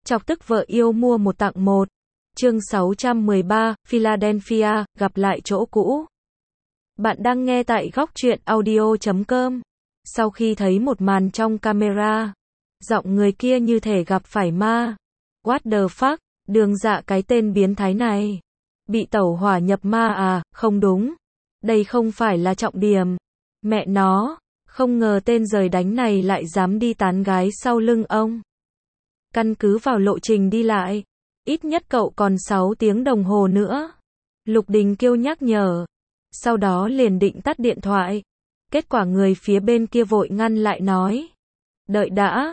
Chọc tức vợ yêu mua một tặng một. Chương 613, Philadelphia, gặp lại chỗ cũ. Bạn đang nghe tại góc truyện audio.com. Sau khi thấy một màn trong camera, giọng người kia như thể gặp phải ma. What the fuck, Đường Dạ cái tên biến thái này. Bị tẩu hỏa nhập ma à, không đúng. Đây không phải là trọng điểm. Mẹ nó, không ngờ tên giời đánh này lại dám đi tán gái sau lưng ông. Căn cứ vào lộ trình đi lại, ít nhất cậu còn 6 tiếng đồng hồ nữa. Lục Đình Kiêu nhắc nhở. Sau đó liền định tắt điện thoại. Kết quả người phía bên kia vội ngăn lại nói. Đợi đã,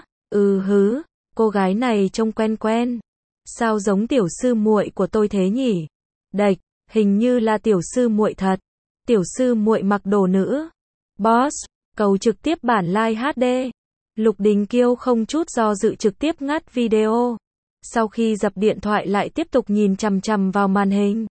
cô gái này trông quen quen. Sao giống tiểu sư muội của tôi thế nhỉ? Đệch, hình như là tiểu sư muội thật. Tiểu sư muội mặc đồ nữ. Boss, cầu trực tiếp bản live HD. Lục Đình Kiêu không chút do dự trực tiếp ngắt video. Sau khi dập điện thoại lại tiếp tục nhìn chằm chằm vào màn hình.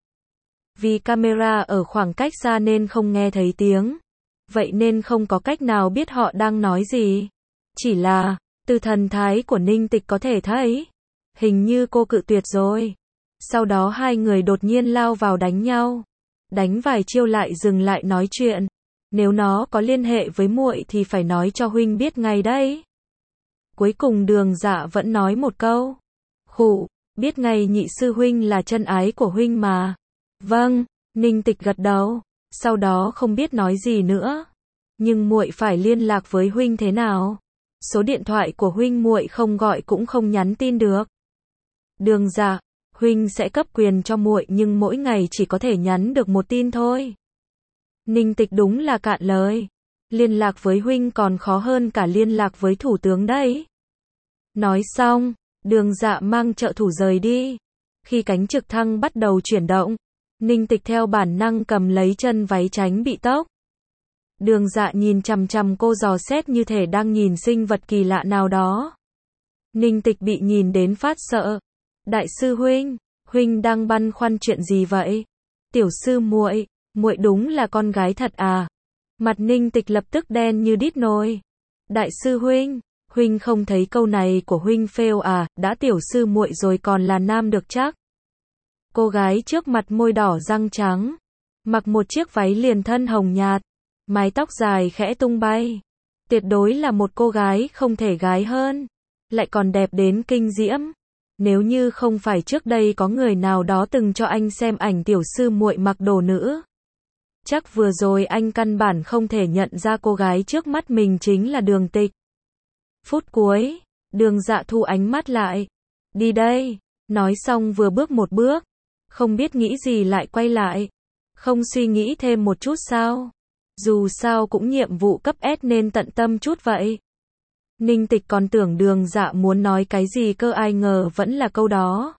Vì camera ở khoảng cách xa nên không nghe thấy tiếng. Vậy nên không có cách nào biết họ đang nói gì. Chỉ là, từ thần thái của Ninh Tịch có thể thấy. Hình như cô cự tuyệt rồi. Sau đó hai người đột nhiên lao vào đánh nhau. Đánh vài chiêu lại dừng lại nói chuyện. Nếu nó có liên hệ với muội thì phải nói cho huynh biết ngay đấy. Cuối cùng Đường Dạ vẫn nói một câu. Khụ, biết ngay nhị sư huynh là chân ái của huynh mà. Vâng, Ninh Tịch gật đầu. Sau đó không biết nói gì nữa. Nhưng muội phải liên lạc với huynh thế nào? Số điện thoại của huynh muội không gọi cũng không nhắn tin được. Đường Dạ, huynh sẽ cấp quyền cho muội nhưng mỗi ngày chỉ có thể nhắn được một tin thôi. Ninh Tịch đúng là cạn lời. Liên lạc với huynh còn khó hơn cả liên lạc với thủ tướng đấy. Nói xong, Đường Dạ mang trợ thủ rời đi. Khi cánh trực thăng bắt đầu chuyển động, Ninh Tịch theo bản năng cầm lấy chân váy tránh bị tốc. Đường Dạ nhìn chằm chằm cô dò xét như thể đang nhìn sinh vật kỳ lạ nào đó. Ninh Tịch bị nhìn đến phát sợ. Đại sư huynh, huynh đang băn khoăn chuyện gì vậy? Tiểu sư muội, muội đúng là con gái thật à? Mặt Ninh Tịch lập tức đen như đít nồi. Đại sư huynh, huynh không thấy câu này của huynh phêu à, đã tiểu sư muội rồi còn là nam được chắc. Cô gái trước mặt môi đỏ răng trắng, mặc một chiếc váy liền thân hồng nhạt, mái tóc dài khẽ tung bay. Tuyệt đối là một cô gái không thể gái hơn, lại còn đẹp đến kinh diễm. Nếu như không phải trước đây có người nào đó từng cho anh xem ảnh tiểu sư muội mặc đồ nữ, chắc vừa rồi anh căn bản không thể nhận ra cô gái trước mắt mình chính là Đường Tịch. Phút cuối, Đường Dạ thu ánh mắt lại. Đi đây, nói xong vừa bước một bước. Không biết nghĩ gì lại quay lại. Không suy nghĩ thêm một chút sao? Dù sao cũng nhiệm vụ cấp S nên tận tâm chút vậy. Ninh Tịch còn tưởng Đường Dạ muốn nói cái gì cơ, ai ngờ vẫn là câu đó.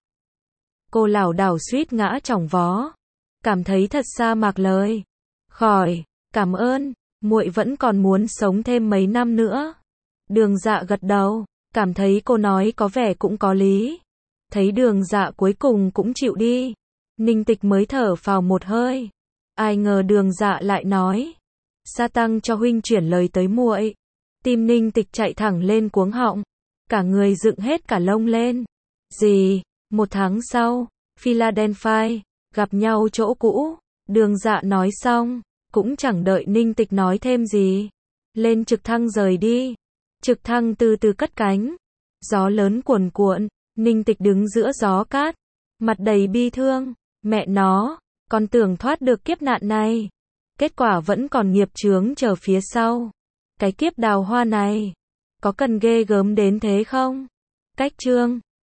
Cô lảo đảo suýt ngã chỏng vó. Cảm thấy thật sa mạc lời. Khỏi, cảm ơn, muội vẫn còn muốn sống thêm mấy năm nữa. Đường Dạ gật đầu, cảm thấy cô nói có vẻ cũng có lý. Thấy Đường Dạ cuối cùng cũng chịu đi, Ninh Tịch mới thở phào một hơi. Ai ngờ Đường Dạ lại nói, sa tăng cho huynh chuyển lời tới muội. Tim Ninh Tịch chạy thẳng lên cuống họng, cả người dựng hết cả lông lên. Gì? 1 tháng sau, Philadelphia, gặp nhau chỗ cũ. Đường Dạ nói xong, cũng chẳng đợi Ninh Tịch nói thêm gì. Lên trực thăng rời đi. Trực thăng từ từ cất cánh. Gió lớn cuồn cuộn, Ninh Tịch đứng giữa gió cát, mặt đầy bi thương. Mẹ nó, con tưởng thoát được kiếp nạn này. Kết quả vẫn còn nghiệp chướng chờ phía sau. Cái kiếp đào hoa này, có cần ghê gớm đến thế không? Cách chương